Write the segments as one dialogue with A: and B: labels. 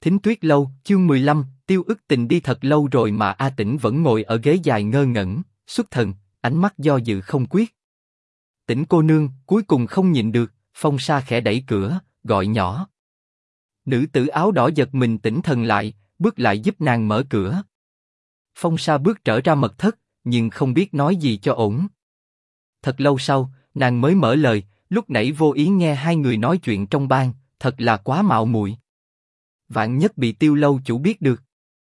A: Thính Tuyết Lâu, chương 15, Tiêu Ức Tình đi thật lâu rồi mà A Tĩnh vẫn ngồi ở ghế dài ngơ ngẩn, xuất thần, ánh mắt do dự không quyết. Tĩnh cô nương, cuối cùng không nhịn được, Phong Sa khẽ đẩy cửa, gọi nhỏ. Nữ tử áo đỏ giật mình tỉnh thần lại, bước lại giúp nàng mở cửa. Phong Sa bước trở ra mật thất, nhưng không biết nói gì cho ổn. Thật lâu sau, nàng mới mở lời, lúc nãy vô ý nghe hai người nói chuyện trong ban, thật là quá mạo muội. Vạn nhất bị Tiêu lâu chủ biết được.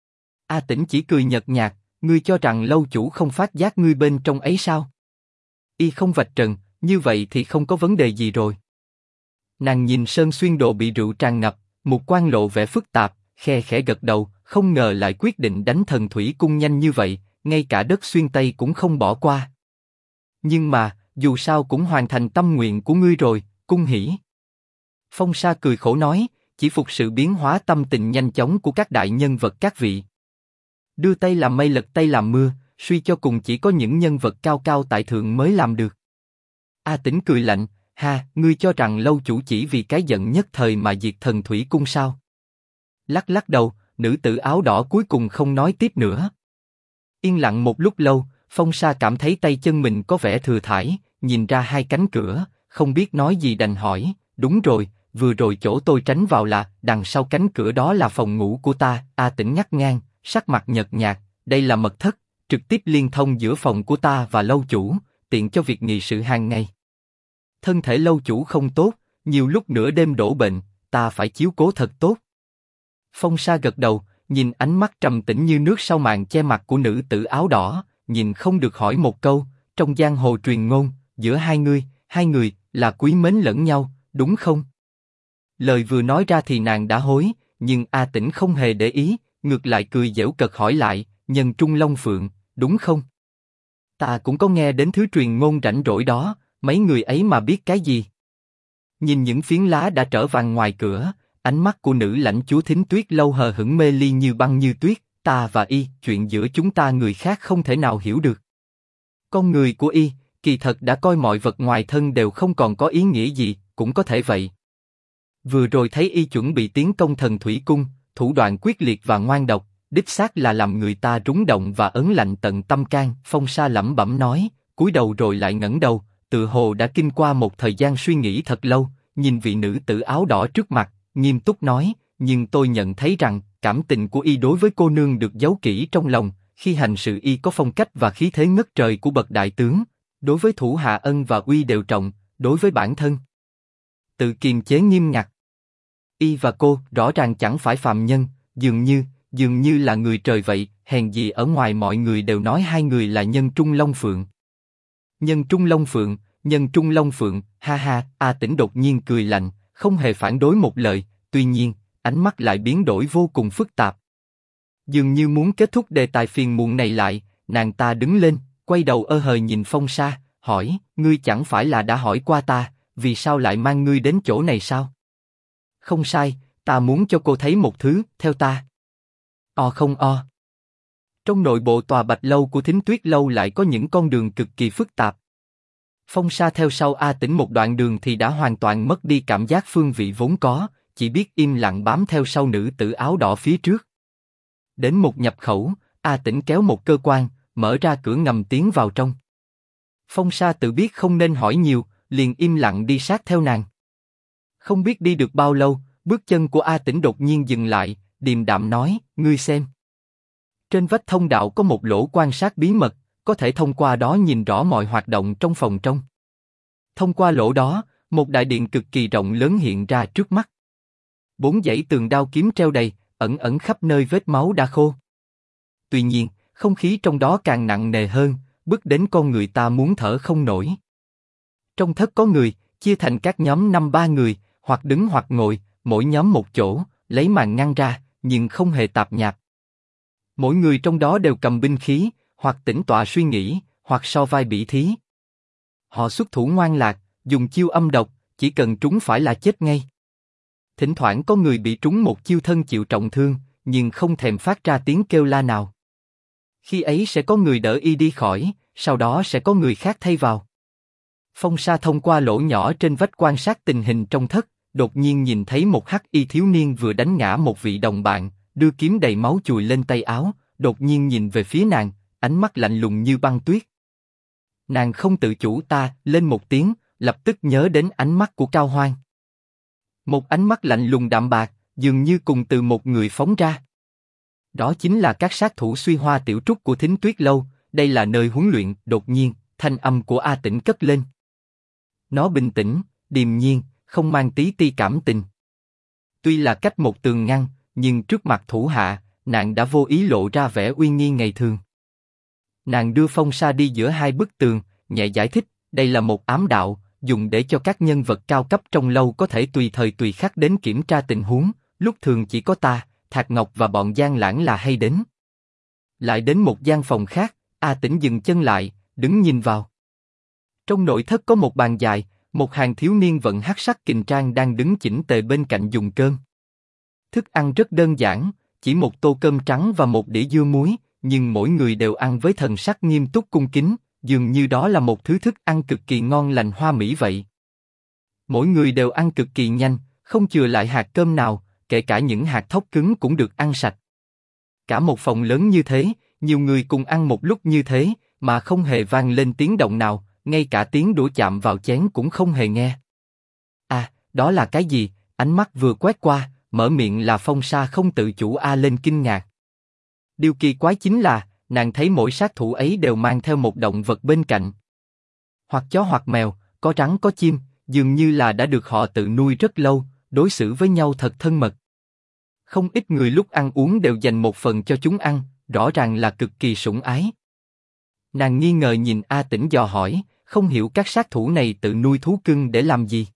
A: A Tĩnh chỉ cười nhợt nhạt, ngươi cho rằng lâu chủ không phát giác ngươi bên trong ấy sao? Y không vạch trần, như vậy thì không có vấn đề gì rồi. Nàng nhìn Sơn Xuyên Đồ bị rượu tràn ngập, mục quan lộ vẻ phức tạp, khe khẽ gật đầu, không ngờ lại quyết định đánh Thần Thủy Cung nhanh như vậy, ngay cả đất Xuyên Tây cũng không bỏ qua. Nhưng mà, dù sao cũng hoàn thành tâm nguyện của ngươi rồi, cung hỉ. Phong Sa cười khổ nói, chỉ phục sự biến hóa tâm tình nhanh chóng của các đại nhân vật các vị. Đưa tay làm mây lật tay làm mưa, suy cho cùng chỉ có những nhân vật cao cao tại thượng mới làm được. A Tĩnh cười lạnh, ha, ngươi cho rằng lâu chủ chỉ vì cái giận nhất thời mà diệt Thần Thủy Cung sao? Lắc lắc đầu, nữ tử áo đỏ cuối cùng không nói tiếp nữa. Yên lặng một lúc lâu, Phong Sa cảm thấy tay chân mình có vẻ thừa thãi, nhìn ra hai cánh cửa, không biết nói gì đành hỏi, đúng rồi, vừa rồi chỗ tôi tránh vào là, đằng sau cánh cửa đó là phòng ngủ của ta. A Tĩnh ngắt ngang, sắc mặt nhợt nhạt, đây là mật thất, trực tiếp liên thông giữa phòng của ta và lâu chủ, tiện cho việc nghị sự hàng ngày. Thân thể lâu chủ không tốt, nhiều lúc nửa đêm đổ bệnh, ta phải chiếu cố thật tốt. Phong Sa gật đầu, nhìn ánh mắt trầm tĩnh như nước sau màn che mặt của nữ tử áo đỏ, nhìn không được hỏi một câu, trong giang hồ truyền ngôn, giữa hai người là quý mến lẫn nhau, đúng không? Lời vừa nói ra thì nàng đã hối, nhưng A Tĩnh không hề để ý, ngược lại cười giễu cợt hỏi lại, nhân trung long phượng, đúng không? Ta cũng có nghe đến thứ truyền ngôn rảnh rỗi đó, mấy người ấy mà biết cái gì? Nhìn những phiến lá đã trở vàng ngoài cửa, ánh mắt của nữ lãnh chúa Thính Tuyết Lâu hờ hững mê ly như băng như tuyết, ta và y, chuyện giữa chúng ta người khác không thể nào hiểu được. Con người của y, kỳ thật đã coi mọi vật ngoài thân đều không còn có ý nghĩa gì, cũng có thể vậy. Vừa rồi thấy y chuẩn bị tiến công Thần Thủy Cung, thủ đoạn quyết liệt và ngoan độc, đích xác là làm người ta rúng động và ớn lạnh tận tâm can. Phong Sa lẩm bẩm nói, cúi đầu rồi lại ngẩng đầu, tự hồ đã kinh qua một thời gian suy nghĩ thật lâu, nhìn vị nữ tử áo đỏ trước mặt, nghiêm túc nói, nhưng tôi nhận thấy rằng cảm tình của y đối với cô nương được giấu kỹ trong lòng, khi hành sự y có phong cách và khí thế ngất trời của bậc đại tướng, đối với thủ hạ ân và uy đều trọng, đối với bản thân tự kiềm chế nghiêm ngặt. Y và cô rõ ràng chẳng phải phàm nhân, dường như là người trời vậy, hèn gì ở ngoài mọi người đều nói hai người là nhân trung long phượng. Nhân trung long phượng, ha ha. A Tĩnh đột nhiên cười lạnh, không hề phản đối một lời, tuy nhiên ánh mắt lại biến đổi vô cùng phức tạp. Dường như muốn kết thúc đề tài phiền muộn này lại, nàng ta đứng lên, quay đầu ơ hờ nhìn Phong Sa, hỏi, ngươi chẳng phải là đã hỏi qua ta, vì sao lại mang ngươi đến chỗ này sao? Không sai, ta muốn cho cô thấy một thứ, theo ta. Không. Trong nội bộ tòa Bạch Lâu của Thính Tuyết Lâu lại có những con đường cực kỳ phức tạp. Phong Sa theo sau A Tĩnh một đoạn đường thì đã hoàn toàn mất đi cảm giác phương vị vốn có, chỉ biết im lặng bám theo sau nữ tử áo đỏ phía trước. Đến một nhập khẩu, A Tĩnh kéo một cơ quan, mở ra cửa ngầm tiến vào trong. Phong Sa tự biết không nên hỏi nhiều, liền im lặng đi sát theo nàng. Không biết đi được bao lâu, bước chân của A Tĩnh đột nhiên dừng lại, điềm đạm nói, ngươi xem. Trên vách thông đạo có một lỗ quan sát bí mật, có thể thông qua đó nhìn rõ mọi hoạt động trong phòng trong. Thông qua lỗ đó, một đại điện cực kỳ rộng lớn hiện ra trước mắt. 4 dãy tường đao kiếm treo đầy, ẩn khắp nơi vết máu đã khô. Tuy nhiên, không khí trong đó càng nặng nề hơn, bức đến con người ta muốn thở không nổi. Trong thất có người, chia thành các nhóm 5-3 người, hoặc đứng hoặc ngồi, mỗi nhóm một chỗ, lấy màn ngăn ra, nhưng không hề tạp nhạp. Mỗi người trong đó đều cầm binh khí, hoặc tĩnh tọa suy nghĩ, hoặc so vai bỉ thí. Họ xuất thủ ngoan lạc, dùng chiêu âm độc, chỉ cần trúng phải là chết ngay. Thỉnh thoảng có người bị trúng một chiêu thân chịu trọng thương, nhưng không thèm phát ra tiếng kêu la nào. Khi ấy sẽ có người đỡ y đi khỏi, sau đó sẽ có người khác thay vào. Phong Sa thông qua lỗ nhỏ trên vách quan sát tình hình trong thất, đột nhiên nhìn thấy một hắc y thiếu niên vừa đánh ngã một vị đồng bạn, đưa kiếm đầy máu chùi lên tay áo, đột nhiên nhìn về phía nàng, ánh mắt lạnh lùng như băng tuyết. Nàng không tự chủ ta lên một tiếng, lập tức nhớ đến ánh mắt của Cao Hoan. Một ánh mắt lạnh lùng đạm bạc, dường như cùng từ một người phóng ra. Đó chính là các sát thủ Xuy Hoa Tiểu Trúc của Thính Tuyết Lâu, đây là nơi huấn luyện. Đột nhiên, thanh âm của A Tĩnh cất lên. Nó bình tĩnh, điềm nhiên, không mang tí ti cảm tình. Tuy là cách một tường ngăn, nhưng trước mặt thủ hạ, nàng đã vô ý lộ ra vẻ uy nghi ngày thường. Nàng đưa Phong Sa đi giữa hai bức tường, nhẹ giải thích, đây là một ám đạo, dùng để cho các nhân vật cao cấp trong lâu có thể tùy thời tùy khắc đến kiểm tra tình huống, lúc thường chỉ có ta, Thạc Ngọc và bọn Giang Lãng là hay đến. Lại đến một gian phòng khác, A Tĩnh dừng chân lại, đứng nhìn vào. Trong nội thất có một bàn dài, một hàng thiếu niên vận hắc sắc kình trang đang đứng chỉnh tề bên cạnh dùng cơm. Thức ăn rất đơn giản, chỉ một tô cơm trắng và một đĩa dưa muối, nhưng mỗi người đều ăn với thần sắc nghiêm túc cung kính, dường như đó là một thứ thức ăn cực kỳ ngon lành hoa mỹ vậy. Mỗi người đều ăn cực kỳ nhanh, không chừa lại hạt cơm nào, kể cả những hạt thóc cứng cũng được ăn sạch. Cả một phòng lớn như thế, nhiều người cùng ăn một lúc như thế, mà không hề vang lên tiếng động nào, ngay cả tiếng đũa chạm vào chén cũng không hề nghe. À, đó là cái gì? Ánh mắt vừa quét qua, mở miệng là Phong Sa không tự chủ lên kinh ngạc. Điều kỳ quái chính là, nàng thấy mỗi sát thủ ấy đều mang theo một động vật bên cạnh. Hoặc chó hoặc mèo, có rắn có chim, dường như là đã được họ tự nuôi rất lâu, đối xử với nhau thật thân mật. Không ít người lúc ăn uống đều dành một phần cho chúng ăn, rõ ràng là cực kỳ sủng ái. Nàng nghi ngờ nhìn A Tĩnh dò hỏi, không hiểu các sát thủ này tự nuôi thú cưng để làm gì.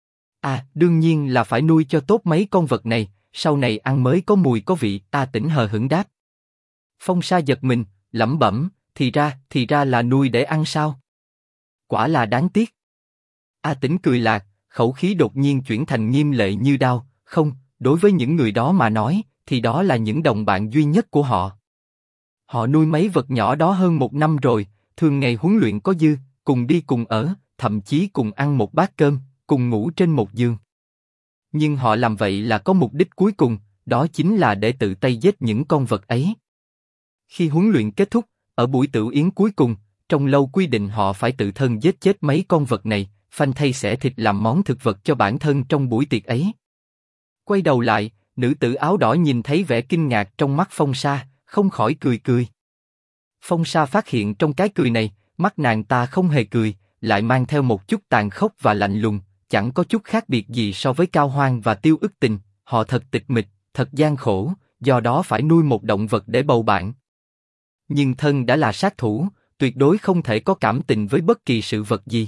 A: Đương nhiên là phải nuôi cho tốt mấy con vật này, sau này ăn mới có mùi có vị. A Tĩnh hờ hững đáp. Phong Sa giật mình, lẩm bẩm, thì ra là nuôi để ăn sao? Quả là đáng tiếc. A Tĩnh cười lạc, khẩu khí đột nhiên chuyển thành nghiêm lệ như đao, không, đối với những người đó mà nói, thì đó là những đồng bạn duy nhất của họ. Họ nuôi mấy vật nhỏ đó hơn 1 năm rồi, thường ngày huấn luyện có dư, cùng đi cùng ở, thậm chí cùng ăn một bát cơm, cùng ngủ trên một giường. Nhưng họ làm vậy là có mục đích cuối cùng, đó chính là để tự tay giết những con vật ấy. Khi huấn luyện kết thúc, ở buổi tửu yến cuối cùng, trong lâu quy định họ phải tự thân giết chết mấy con vật này, phanh thay xẻ thịt làm món thực vật cho bản thân trong buổi tiệc ấy. Quay đầu lại, nữ tử áo đỏ nhìn thấy vẻ kinh ngạc trong mắt Phong Sa, không khỏi cười. Phong Sa phát hiện trong cái cười này, mắt nàng ta không hề cười, lại mang theo một chút tàn khốc và lạnh lùng, chẳng có chút khác biệt gì so với Cao Hoan và Tiêu Ức Tình. Họ thật tịch mịch, thật gian khổ, do đó phải nuôi một động vật để bầu bạn. Nhưng thân đã là sát thủ, tuyệt đối không thể có cảm tình với bất kỳ sự vật gì.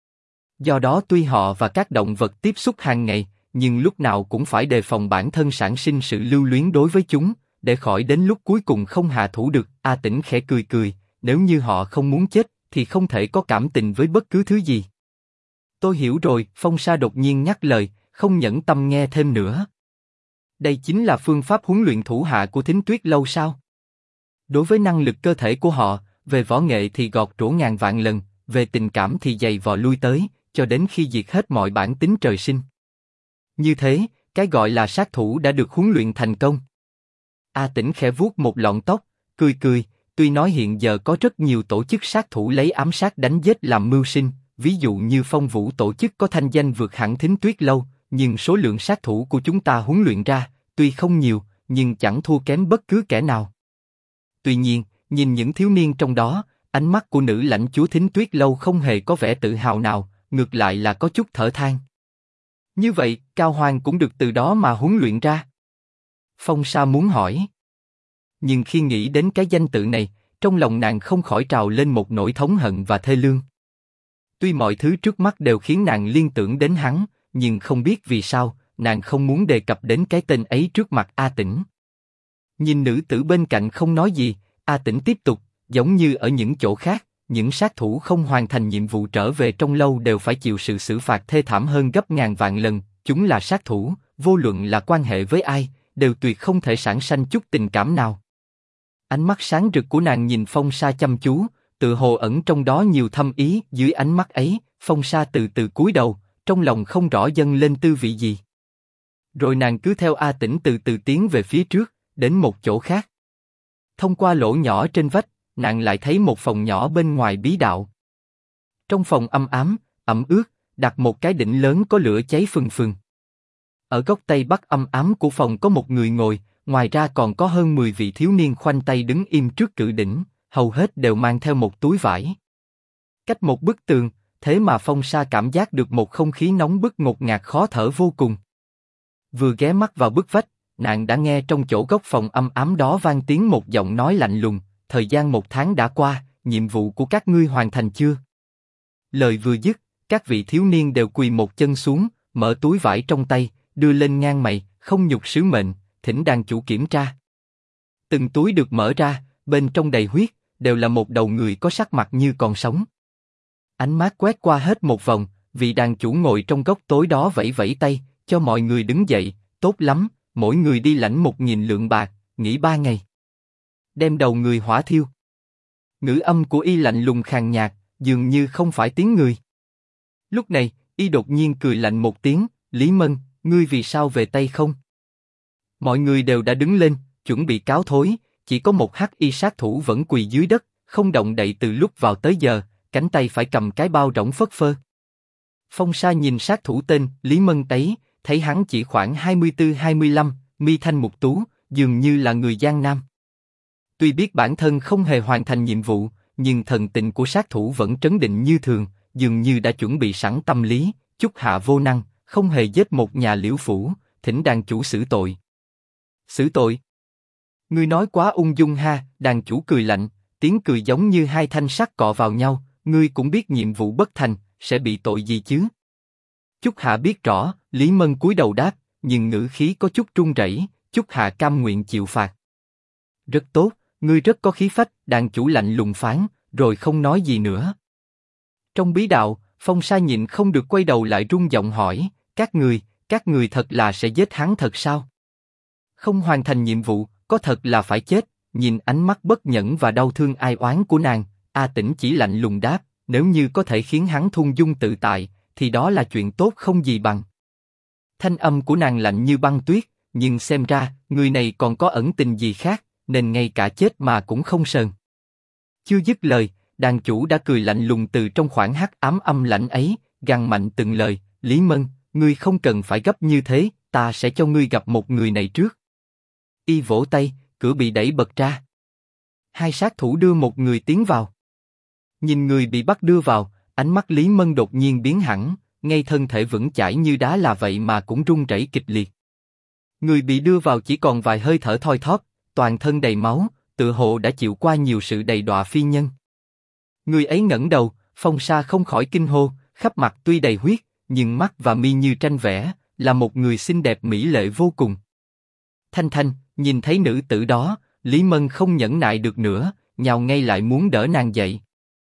A: Do đó tuy họ và các động vật tiếp xúc hàng ngày, nhưng lúc nào cũng phải đề phòng bản thân sản sinh sự lưu luyến đối với chúng, để khỏi đến lúc cuối cùng không hạ thủ được. A Tĩnh khẽ cười, nếu như họ không muốn chết, thì không thể có cảm tình với bất cứ thứ gì. Tôi hiểu rồi. Phong Sa đột nhiên ngắt lời, không nhẫn tâm nghe thêm nữa. Đây chính là phương pháp huấn luyện thủ hạ của Thính Tuyết Lâu sao? Đối với năng lực cơ thể của họ, về võ nghệ thì gọt rũa ngàn vạn lần, về tình cảm thì giày vò lui tới, cho đến khi diệt hết mọi bản tính trời sinh. Như thế, cái gọi là sát thủ đã được huấn luyện thành công. A Tĩnh khẽ vuốt một lọn tóc, cười, tuy nói hiện giờ có rất nhiều tổ chức sát thủ lấy ám sát đánh giết làm mưu sinh, ví dụ như Phong Vũ tổ chức có thanh danh vượt hẳn Thính Tuyết Lâu, nhưng số lượng sát thủ của chúng ta huấn luyện ra, tuy không nhiều, nhưng chẳng thua kém bất cứ kẻ nào. Tuy nhiên, nhìn những thiếu niên trong đó, ánh mắt của nữ lãnh chúa Thính Tuyết Lâu không hề có vẻ tự hào nào, ngược lại là có chút thở than. Như vậy, Cao Hoan cũng được từ đó mà huấn luyện ra. Phong Sa muốn hỏi. Nhưng khi nghĩ đến cái danh tự này, trong lòng nàng không khỏi trào lên một nỗi thống hận và thê lương. Tuy mọi thứ trước mắt đều khiến nàng liên tưởng đến hắn, nhưng không biết vì sao, nàng không muốn đề cập đến cái tên ấy trước mặt A Tĩnh. Nhìn nữ tử bên cạnh không nói gì, A Tĩnh tiếp tục, giống như ở những chỗ khác, những sát thủ không hoàn thành nhiệm vụ trở về trong lâu đều phải chịu sự xử phạt thê thảm hơn gấp ngàn vạn lần. Chúng là sát thủ, vô luận là quan hệ với ai, đều tuyệt không thể sản sanh chút tình cảm nào. Ánh mắt sáng rực của nàng nhìn Phong Sa chăm chú, tự hồ ẩn trong đó nhiều thâm ý. Dưới ánh mắt ấy, Phong Sa từ từ cúi đầu, trong lòng không rõ dâng lên tư vị gì. Rồi nàng cứ theo A Tĩnh từ từ tiến về phía trước, đến một chỗ khác. Thông qua lỗ nhỏ trên vách, nàng lại thấy một phòng nhỏ bên ngoài bí đạo. Trong phòng âm ám, ẩm ướt, đặt một cái đỉnh lớn có lửa cháy phừng phừng. Ở góc tây bắc âm ám của phòng có một người ngồi, ngoài ra còn có hơn 10 vị thiếu niên khoanh tay đứng im trước cự đỉnh, hầu hết đều mang theo một túi vải. Cách một bức tường, thế mà Phong Sa cảm giác được một không khí nóng bức ngột ngạt khó thở vô cùng. Vừa ghé mắt vào bức vách, nàng đã nghe trong chỗ góc phòng âm ám đó vang tiếng một giọng nói lạnh lùng, thời gian 1 tháng đã qua, nhiệm vụ của các ngươi hoàn thành chưa? Lời vừa dứt, các vị thiếu niên đều quỳ một chân xuống, mở túi vải trong tay, đưa lên ngang mày, không nhục sứ mệnh, thỉnh đàn chủ kiểm tra. Từng túi được mở ra, bên trong đầy huyết, đều là một đầu người có sắc mặt như còn sống. Ánh mắt quét qua hết một vòng, vị đàn chủ ngồi trong góc tối đó vẫy vẫy tay, cho mọi người đứng dậy, tốt lắm, mỗi người đi lãnh 1000 lượng bạc, nghỉ 3 ngày. Đem đầu người hỏa thiêu. Ngữ âm của y lạnh lùng khàn nhạt, dường như không phải tiếng người. Lúc này, y đột nhiên cười lạnh một tiếng, Lý Mân, ngươi vì sao về Tây không? Mọi người đều đã đứng lên, chuẩn bị cáo thối, chỉ có một hắc y sát thủ vẫn quỳ dưới đất, không động đậy từ lúc vào tới giờ, cánh tay phải cầm cái bao rỗng phất phơ. Phong Sa nhìn sát thủ tên Lý Mân ấy, thấy hắn chỉ khoảng 24-25, mi thanh mục tú, dường như là người Giang Nam. Tuy biết bản thân không hề hoàn thành nhiệm vụ, nhưng thần tình của sát thủ vẫn trấn định như thường, dường như đã chuẩn bị sẵn tâm lý. Chúc hạ vô năng, không hề giết một nhà Liễu phủ, thỉnh đàn chủ xử tội. Xử tội? Ngươi nói quá ung dung ha. Đàn chủ cười lạnh, tiếng cười giống như hai thanh sắt cọ vào nhau. Ngươi cũng biết nhiệm vụ bất thành, sẽ bị tội gì chứ? Chúc hạ biết rõ. Lý Mân cúi đầu đáp, nhưng ngữ khí có chút run rẩy. Chúc hạ cam nguyện chịu phạt. Rất tốt, ngươi rất có khí phách. Đàn chủ lạnh lùng phán, rồi không nói gì nữa. Trong bí đạo, Phong Sa nhịn không được quay đầu lại run giọng hỏi, các người thật là sẽ giết hắn thật sao? Không hoàn thành nhiệm vụ, có thật là phải chết? Nhìn ánh mắt bất nhẫn và đau thương ai oán của nàng, A Tĩnh chỉ lạnh lùng đáp, nếu như có thể khiến hắn thung dung tự tại, thì đó là chuyện tốt không gì bằng. Thanh âm của nàng lạnh như băng tuyết, nhưng xem ra người này còn có ẩn tình gì khác, nên ngay cả chết mà cũng không sờn. Chưa dứt lời, đàn chủ đã cười lạnh lùng từ trong khoảng hắc ám âm lãnh ấy, gằn mạnh từng lời, Lý Mân, ngươi không cần phải gấp như thế, ta sẽ cho ngươi gặp một người này trước. Y vỗ tay, cửa bị đẩy bật ra. Hai sát thủ đưa một người tiến vào. Nhìn người bị bắt đưa vào, ánh mắt Lý Mân đột nhiên biến hẳn, ngay thân thể vững chãi như đá là vậy mà cũng run rẩy kịch liệt. Người bị đưa vào chỉ còn vài hơi thở thoi thóp, toàn thân đầy máu, tựa hồ đã chịu qua nhiều sự đầy đọa phi nhân. Người ấy ngẩng đầu, Phong Sa không khỏi kinh hô, khắp mặt tuy đầy huyết, nhưng mắt và mi như tranh vẽ, là một người xinh đẹp mỹ lệ vô cùng. Thanh Thanh, nhìn thấy nữ tử đó, Lý Mân không nhẫn nại được nữa, nhào ngay lại muốn đỡ nàng dậy.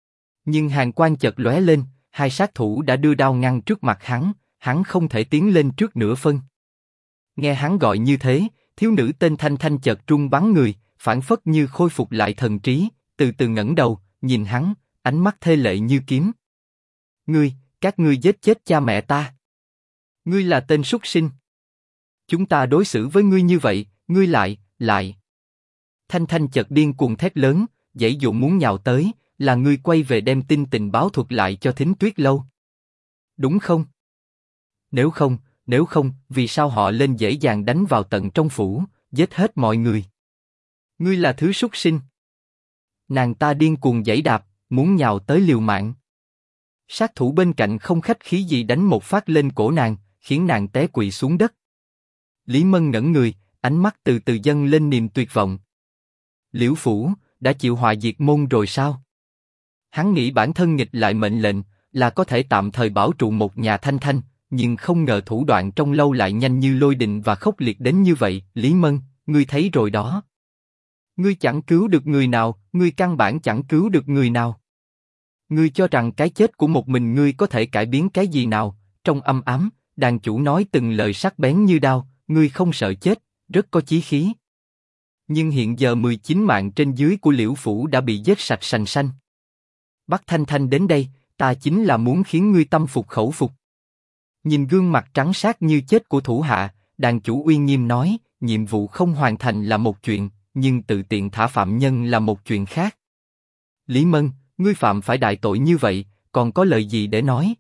A: Nhưng hàn quang chợt lóe lên, hai sát thủ đã đưa đao ngăn trước mặt hắn không thể tiến lên trước nửa phân. Nghe hắn gọi như thế, thiếu nữ tên Thanh Thanh chợt run bắn người, phảng phất như khôi phục lại thần trí, từ từ ngẩng đầu, nhìn hắn, ánh mắt thê lệ như kiếm. Các ngươi giết chết cha mẹ ta. Ngươi là tên súc sinh. Chúng ta đối xử với ngươi như vậy, ngươi lại. Thanh Thanh chợt điên cuồng thét lớn, giãy giụa muốn nhào tới, là ngươi quay về đem tin tình báo thuật lại cho Thính Tuyết Lâu. Đúng không? Nếu không, vì sao họ lên dễ dàng đánh vào tận trong phủ, giết hết mọi người? Ngươi là thứ súc sinh. Nàng ta điên cuồng giãy đạp, muốn nhào tới liều mạng. Sát thủ bên cạnh không khách khí gì đánh một phát lên cổ nàng, khiến nàng té quỵ xuống đất. Lý Mân ngẩn người, ánh mắt từ từ dâng lên niềm tuyệt vọng. Liễu phủ đã chịu họa diệt môn rồi sao? Hắn nghĩ bản thân nghịch lại mệnh lệnh là có thể tạm thời bảo trụ một nhà Thanh Thanh, nhưng không ngờ thủ đoạn trong lâu lại nhanh như lôi đình và khốc liệt đến như vậy. Lý Mân, ngươi thấy rồi đó. Ngươi chẳng cứu được người nào, ngươi căn bản chẳng cứu được người nào. Ngươi cho rằng cái chết của một mình ngươi có thể cải biến cái gì nào? Trong âm ám, đàn chủ nói từng lời sắc bén như đao, ngươi không sợ chết, rất có chí khí. Nhưng hiện giờ 19 mạng trên dưới của Liễu phủ đã bị giết sạch sành sanh. Bắt Thanh Thanh đến đây, ta chính là muốn khiến ngươi tâm phục khẩu phục. Nhìn gương mặt trắng sát như chết của thủ hạ, đàn chủ uy nghiêm nói, nhiệm vụ không hoàn thành là một chuyện, nhưng tự tiện thả phạm nhân là một chuyện khác. Lý Mân, ngươi phạm phải đại tội như vậy, còn có lời gì để nói?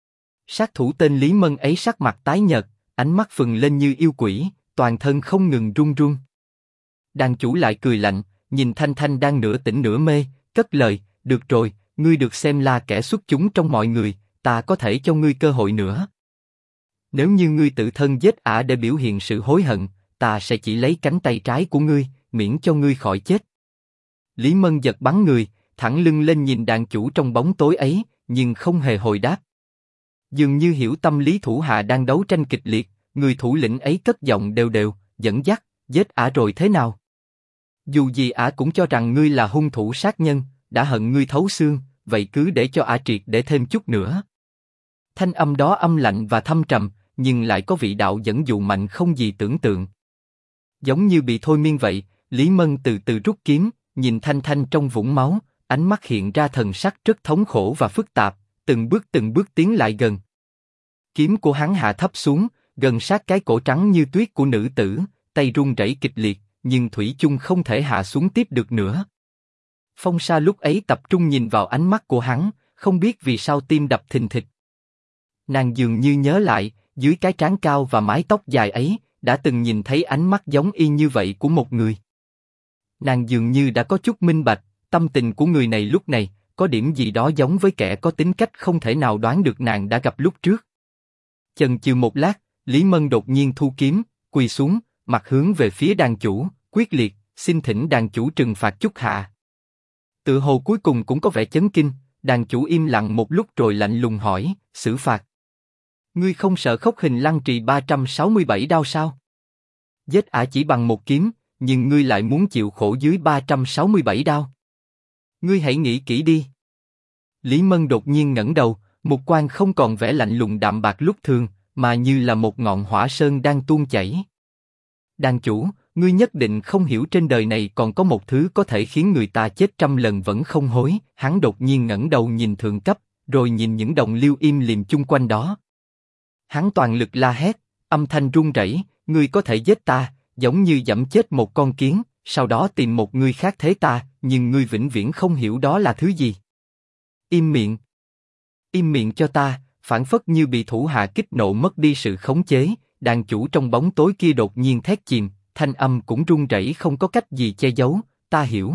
A: Sát thủ tên Lý Mân ấy sắc mặt tái nhợt, ánh mắt phừng lên như yêu quỷ, toàn thân không ngừng run run. Đàn chủ lại cười lạnh, nhìn Thanh Thanh đang nửa tỉnh nửa mê, cất lời, được rồi, ngươi được xem là kẻ xuất chúng trong mọi người, ta có thể cho ngươi cơ hội nữa. Nếu như ngươi tự thân giết ả để biểu hiện sự hối hận, ta sẽ chỉ lấy cánh tay trái của ngươi, miễn cho ngươi khỏi chết. Lý Mân giật bắn người, thẳng lưng lên nhìn đàn chủ trong bóng tối ấy, nhưng không hề hồi đáp. Dường như hiểu tâm lý thủ hạ đang đấu tranh kịch liệt, người thủ lĩnh ấy cất giọng đều đều, dẫn dắt, giết ả rồi thế nào? Dù gì ả cũng cho rằng ngươi là hung thủ sát nhân, đã hận ngươi thấu xương, vậy cứ để cho ả triệt để thêm chút nữa. Thanh âm đó âm lạnh và thâm trầm, nhưng lại có vị đạo dẫn dụ mạnh không gì tưởng tượng. Giống như bị thôi miên vậy, Lý Mân từ từ rút kiếm, nhìn Thanh Thanh trong vũng máu, ánh mắt hiện ra thần sắc rất thống khổ và phức tạp, từng bước tiến lại gần. Kiếm của hắn hạ thấp xuống, gần sát cái cổ trắng như tuyết của nữ tử, tay run rẩy kịch liệt, nhưng thủy chung không thể hạ xuống tiếp được nữa. Phong Sa lúc ấy tập trung nhìn vào ánh mắt của hắn, không biết vì sao tim đập thình thịch. Nàng dường như nhớ lại, dưới cái trán cao và mái tóc dài ấy, đã từng nhìn thấy ánh mắt giống y như vậy của một người. Nàng dường như đã có chút minh bạch, tâm tình của người này lúc này, có điểm gì đó giống với kẻ có tính cách không thể nào đoán được nàng đã gặp lúc trước. Chần chừ một lát, Lý Mân đột nhiên thu kiếm, quỳ xuống, mặt hướng về phía đàn chủ, quyết liệt, xin thỉnh đàn chủ trừng phạt chút hạ. Tự hồ cuối cùng cũng có vẻ chấn kinh, đàn chủ im lặng một lúc rồi lạnh lùng hỏi, xử phạt. Ngươi không sợ khốc hình lăng trì 367 đao sao? Giết ả chỉ bằng một kiếm, nhưng ngươi lại muốn chịu khổ dưới 367 đao. Ngươi hãy nghĩ kỹ đi. Lý Mân đột nhiên ngẩng đầu, mục quang không còn vẻ lạnh lùng đạm bạc lúc thường, mà như là một ngọn hỏa sơn đang tuôn chảy. Đàn chủ, ngươi nhất định không hiểu trên đời này còn có một thứ có thể khiến người ta chết 100 lần vẫn không hối. Hắn đột nhiên ngẩng đầu nhìn thượng cấp, rồi nhìn những đồng liêu im lìm chung quanh đó. Hắn toàn lực la hét, âm thanh run rẩy, ngươi có thể giết ta, giống như giẫm chết một con kiến, sau đó tìm một người khác thế ta, nhưng ngươi vĩnh viễn không hiểu đó là thứ gì. Im miệng. Im miệng cho ta, phảng phất như bị thủ hạ kích nộ mất đi sự khống chế, đàn chủ trong bóng tối kia đột nhiên thét chìm, thanh âm cũng run rẩy không có cách gì che giấu, ta hiểu.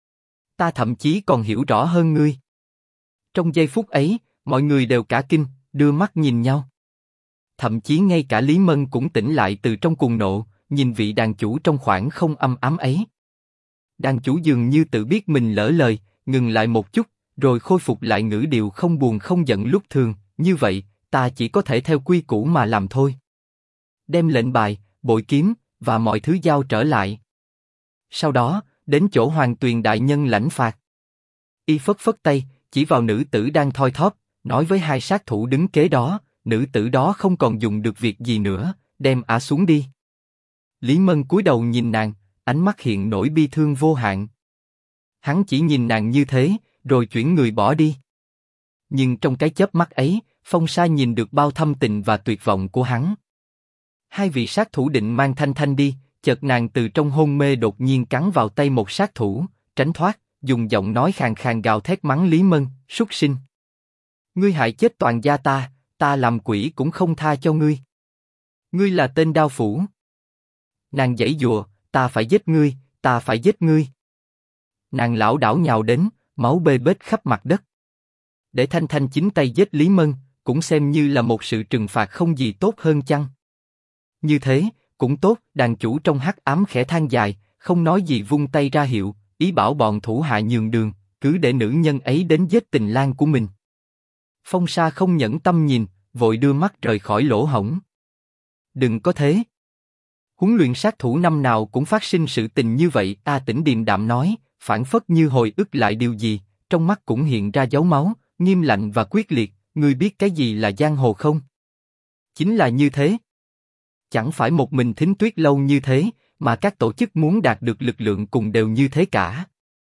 A: Ta thậm chí còn hiểu rõ hơn ngươi. Trong giây phút ấy, mọi người đều cả kinh, đưa mắt nhìn nhau. Thậm chí ngay cả Lý Mân cũng tỉnh lại từ trong cuồng nộ, nhìn vị đàn chủ trong khoảng không âm ám ấy. Đàn chủ dường như tự biết mình lỡ lời, ngừng lại một chút, rồi khôi phục lại ngữ điệu không buồn không giận lúc thường, như vậy, ta chỉ có thể theo quy củ mà làm thôi. Đem lệnh bài, bội kiếm, và mọi thứ giao trở lại. Sau đó, đến chỗ Hoàng Tuyền đại nhân lãnh phạt. Y phất phất tay, chỉ vào nữ tử đang thoi thóp, nói với hai sát thủ đứng kế đó, nữ tử đó không còn dùng được việc gì nữa, đem ả xuống đi. Lý Mân cúi đầu nhìn nàng, ánh mắt hiện nỗi bi thương vô hạn. Hắn chỉ nhìn nàng như thế, rồi chuyển người bỏ đi. Nhưng trong cái chớp mắt ấy, Phong Sa nhìn được bao thâm tình và tuyệt vọng của hắn. Hai vị sát thủ định mang Thanh Thanh đi, chợt nàng từ trong hôn mê đột nhiên cắn vào tay một sát thủ, tránh thoát, dùng giọng nói khàn khàn gào thét mắng Lý Mân, súc sinh. Ngươi hại chết toàn gia ta, ta làm quỷ cũng không tha cho ngươi. Ngươi là tên đao phủ. Nàng giãy giụa, ta phải giết ngươi, ta phải giết ngươi. Nàng lảo đảo nhào đến, máu bê bết khắp mặt đất. Để Thanh Thanh chính tay giết Lý Mân, cũng xem như là một sự trừng phạt không gì tốt hơn chăng? Như thế, cũng tốt. Đàn chủ trong hắc ám khẽ than dài, không nói gì vung tay ra hiệu, ý bảo bọn thủ hạ nhường đường, cứ để nữ nhân ấy đến giết tình lang của mình. Phong Sa không nhẫn tâm nhìn, vội đưa mắt rời khỏi lỗ hổng. Đừng có thế. Huấn luyện sát thủ năm nào cũng phát sinh sự tình như vậy. A Tĩnh điềm đạm nói, phảng phất như hồi ức lại điều gì, trong mắt cũng hiện ra dấu máu, nghiêm lạnh và quyết liệt. Ngươi biết cái gì là giang hồ không? Chính là như thế. Chẳng phải một mình Thính Tuyết lâu như thế, mà các tổ chức muốn đạt được lực lượng cùng đều như thế cả.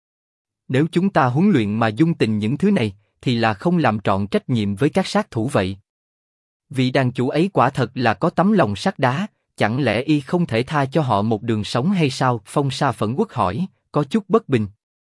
A: Nếu chúng ta huấn luyện mà dung tình những thứ này, thì là không làm trọn trách nhiệm với các sát thủ vậy. Vị đàn chủ ấy quả thật là có tấm lòng sắt đá, chẳng lẽ y không thể tha cho họ một đường sống hay sao? Phong Sa phẫn uất hỏi, có chút bất bình.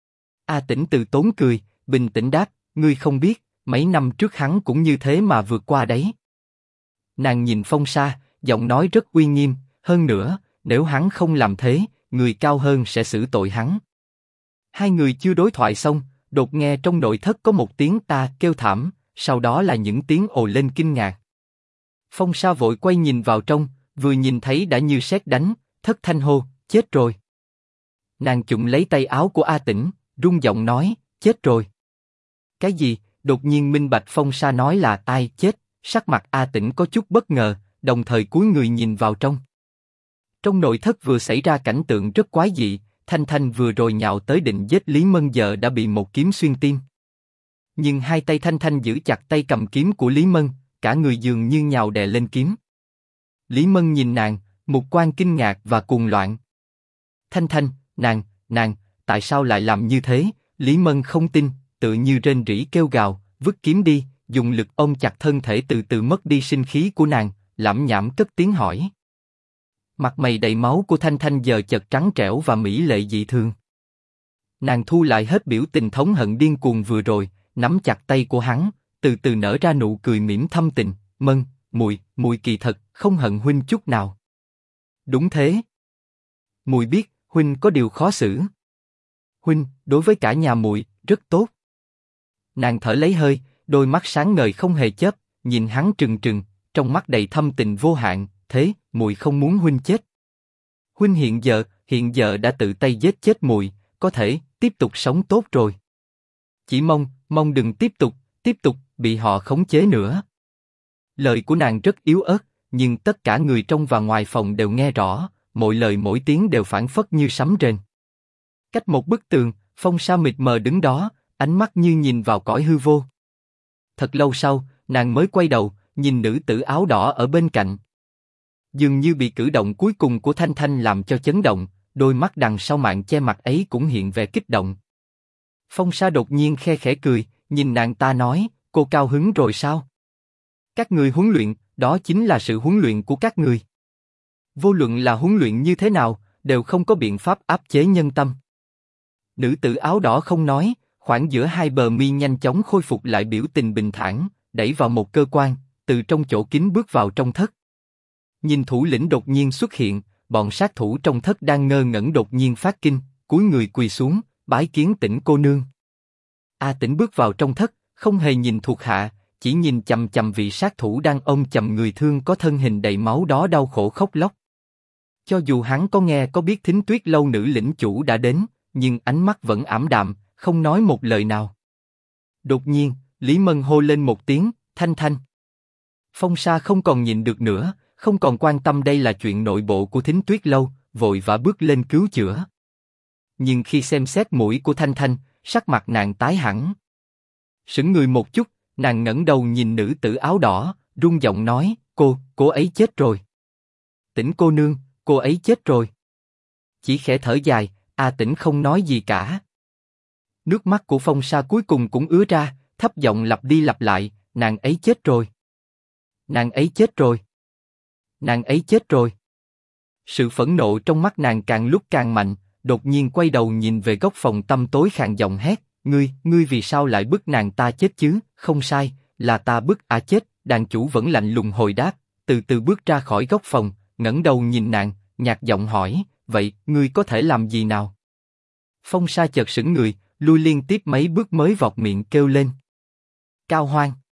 A: A Tĩnh từ tốn cười, bình tĩnh đáp, ngươi không biết, mấy năm trước hắn cũng như thế mà vượt qua đấy. Nàng nhìn Phong Sa, giọng nói rất uy nghiêm, hơn nữa, nếu hắn không làm thế, người cao hơn sẽ xử tội hắn. Hai người chưa đối thoại xong, đột nghe trong nội thất có một tiếng ta kêu thảm, sau đó là những tiếng ồ lên kinh ngạc. Phong Sa vội quay nhìn vào trong, vừa nhìn thấy đã như sét đánh, thất thanh hô, chết rồi. Nàng chụm lấy tay áo của A Tĩnh, run giọng nói, chết rồi. Cái gì? Đột nhiên minh bạch Phong Sa nói là ai chết, sắc mặt A Tĩnh có chút bất ngờ, đồng thời cúi người nhìn vào trong. Trong nội thất vừa xảy ra cảnh tượng rất quái dị, Thanh Thanh vừa rồi nhào tới định giết Lý Mân giờ đã bị một kiếm xuyên tim. Nhưng hai tay Thanh Thanh giữ chặt tay cầm kiếm của Lý Mân, cả người dường như nhào đè lên kiếm. Lý Mân nhìn nàng, mục quang kinh ngạc và cuồng loạn. Thanh Thanh, nàng, tại sao lại làm như thế? Lý Mân không tin, tự như rên rỉ kêu gào, vứt kiếm đi, dùng lực ôm chặt thân thể từ từ mất đi sinh khí của nàng, lẩm nhẩm cất tiếng hỏi. Mặt mày đầy máu của Thanh Thanh giờ chợt trắng trẻo và mỹ lệ dị thường. Nàng thu lại hết biểu tình thống hận điên cuồng vừa rồi, nắm chặt tay của hắn, từ từ nở ra nụ cười mỉm thâm tình. Mân, muội kỳ thật không hận huynh chút nào. Đúng thế. Muội biết huynh có điều khó xử. Huynh đối với cả nhà muội rất tốt. Nàng thở lấy hơi, đôi mắt sáng ngời không hề chớp, nhìn hắn trừng trừng, trong mắt đầy thâm tình vô hạn. Thế muội không muốn huynh chết. Huynh hiện giờ đã tự tay giết chết muội, có thể tiếp tục sống tốt rồi. Chỉ mong đừng tiếp tục bị họ khống chế nữa. Lời của nàng rất yếu ớt, nhưng tất cả người trong và ngoài phòng đều nghe rõ, mỗi lời mỗi tiếng đều phảng phất như sấm rền. Cách một bức tường, Phong Sa mịt mờ đứng đó, ánh mắt như nhìn vào cõi hư vô. Thật lâu sau, nàng mới quay đầu, nhìn nữ tử áo đỏ ở bên cạnh. Dường như bị cử động cuối cùng của Thanh Thanh làm cho chấn động, đôi mắt đằng sau màn che mặt ấy cũng hiện vẻ kích động. Phong Sa đột nhiên khe khẽ cười, nhìn nàng ta nói, cô cao hứng rồi sao? Các người huấn luyện, đó chính là sự huấn luyện của các người. Vô luận là huấn luyện như thế nào, đều không có biện pháp áp chế nhân tâm. Nữ tử áo đỏ không nói, khoảng giữa hai bờ mi nhanh chóng khôi phục lại biểu tình bình thản, đẩy vào một cơ quan, từ trong chỗ kín bước vào trong thất. Nhìn thủ lĩnh đột nhiên xuất hiện, bọn sát thủ trong thất đang ngơ ngẩn đột nhiên phát kinh, cúi người quỳ xuống, bái kiến Tĩnh cô nương. A Tĩnh bước vào trong thất, không hề nhìn thuộc hạ, chỉ nhìn chằm chằm vị sát thủ đang ôm chầm người thương có thân hình đầy máu đó đau khổ khóc lóc. Cho dù hắn có nghe có biết Thính Tuyết lâu nữ lĩnh chủ đã đến, nhưng ánh mắt vẫn ảm đạm, không nói một lời nào. Đột nhiên, Lý Mân hô lên một tiếng, Thanh Thanh. Phong Sa không còn nhịn được nữa, không còn quan tâm đây là chuyện nội bộ của Thính Tuyết lâu, vội vã bước lên cứu chữa. Nhưng khi xem xét mũi của Thanh Thanh, sắc mặt nàng tái hẳn. Sững người một chút, nàng ngẩng đầu nhìn nữ tử áo đỏ, run giọng nói, cô ấy chết rồi. Tĩnh cô nương, cô ấy chết rồi. Chỉ khẽ thở dài, A Tĩnh không nói gì cả. Nước mắt của Phong Sa cuối cùng cũng ứa ra, thấp giọng lặp đi lặp lại, nàng ấy chết rồi. Nàng ấy chết rồi. Nàng ấy chết rồi. Sự phẫn nộ trong mắt nàng càng lúc càng mạnh, đột nhiên quay đầu nhìn về góc phòng tăm tối khàn giọng hét, ngươi vì sao lại bức nàng ta chết chứ? Không sai, là ta bức ả chết. Đàn chủ vẫn lạnh lùng hồi đáp, từ từ bước ra khỏi góc phòng, ngẩng đầu nhìn nàng, nhạt giọng hỏi, vậy ngươi có thể làm gì nào? Phong Sa chợt sững người, lui liên tiếp mấy bước mới vọt miệng kêu lên, Cao Hoang.